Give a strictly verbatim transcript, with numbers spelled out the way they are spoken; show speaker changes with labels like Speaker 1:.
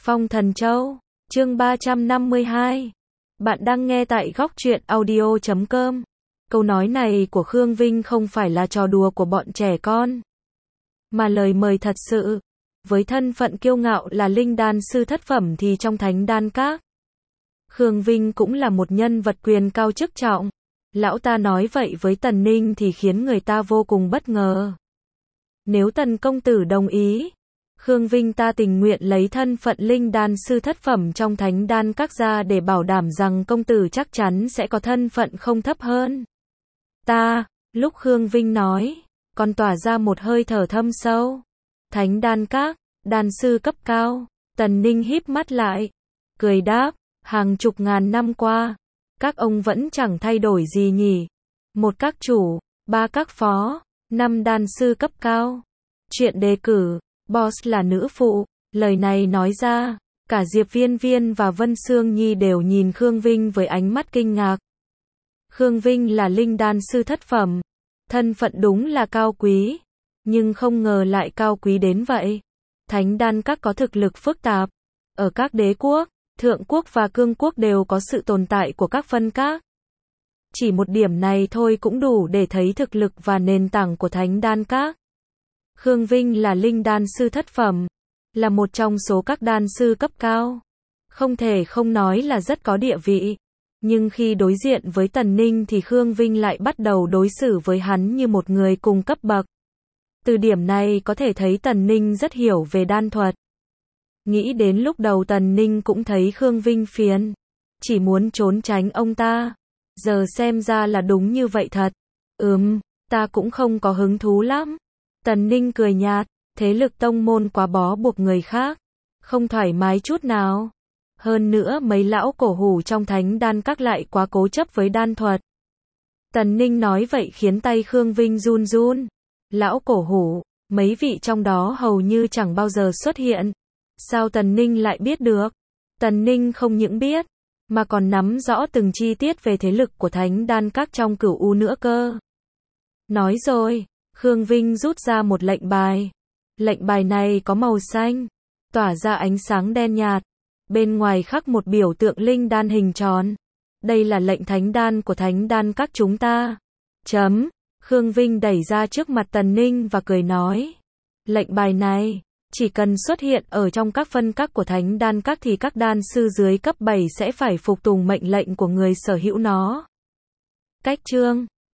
Speaker 1: Phong Thần Châu, chương ba trăm năm mươi hai. Bạn đang nghe tại góc truyện audio chấm com. Câu nói này của Khương Vinh không phải là trò đùa của bọn trẻ con, mà lời mời thật sự. Với thân phận kiêu ngạo là linh đan sư thất phẩm thì trong Thánh Đan Các, Khương Vinh cũng là một nhân vật quyền cao chức trọng. Lão ta nói vậy với Tần Ninh thì khiến người ta vô cùng bất ngờ. Nếu Tần công tử đồng ý, Khương Vinh ta tình nguyện lấy thân phận linh đan sư thất phẩm trong Thánh Đan Các ra để bảo đảm rằng công tử chắc chắn sẽ có thân phận không thấp hơn ta. Lúc Khương Vinh nói, còn tỏa ra một hơi thở thâm sâu. Thánh Đan Các, đan sư cấp cao. Tần Ninh híp mắt lại, cười đáp, hàng chục ngàn năm qua, các ông vẫn chẳng thay đổi gì nhỉ. Một các chủ, ba các phó, năm đan sư cấp cao. Chuyện đề cử, boss là nữ phụ. Lời này nói ra, cả Diệp Viên Viên và Vân Sương Nhi đều nhìn Khương Vinh với ánh mắt kinh ngạc. Khương Vinh là linh đan sư thất phẩm, thân phận đúng là cao quý, nhưng không ngờ lại cao quý đến vậy. Thánh Đan Các có thực lực phức tạp. Ở các đế quốc, thượng quốc và cương quốc đều có sự tồn tại của các phân các. Chỉ một điểm này thôi cũng đủ để thấy thực lực và nền tảng của Thánh Đan Các. Khương Vinh là linh đan sư thất phẩm, là một trong số các đan sư cấp cao. Không thể không nói là rất có địa vị. Nhưng khi đối diện với Tần Ninh thì Khương Vinh lại bắt đầu đối xử với hắn như một người cùng cấp bậc. Từ điểm này có thể thấy Tần Ninh rất hiểu về đan thuật. Nghĩ đến lúc đầu Tần Ninh cũng thấy Khương Vinh phiền, chỉ muốn trốn tránh ông ta. Giờ xem ra là đúng như vậy thật. Ừm, ta cũng không có hứng thú lắm. Tần Ninh cười nhạt, thế lực tông môn quá bó buộc người khác, không thoải mái chút nào. Hơn nữa mấy lão cổ hủ trong Thánh Đan Các lại quá cố chấp với đan thuật. Tần Ninh nói vậy khiến tay Khương Vinh run run. Lão cổ hủ, mấy vị trong đó hầu như chẳng bao giờ xuất hiện. Sao Tần Ninh lại biết được? Tần Ninh không những biết, mà còn nắm rõ từng chi tiết về thế lực của Thánh Đan Các trong Cửu U nữa cơ. Nói rồi, Khương Vinh rút ra một lệnh bài. Lệnh bài này có màu xanh, tỏa ra ánh sáng đen nhạt. Bên ngoài khắc một biểu tượng linh đan hình tròn. Đây là lệnh thánh đan của Thánh Đan Các chúng ta. Chấm. Khương Vinh đẩy ra trước mặt Tần Ninh và cười nói. Lệnh bài này, chỉ cần xuất hiện ở trong các phân các của Thánh Đan Các thì các đan sư dưới cấp bảy sẽ phải phục tùng mệnh lệnh của người sở hữu nó. Cách chương.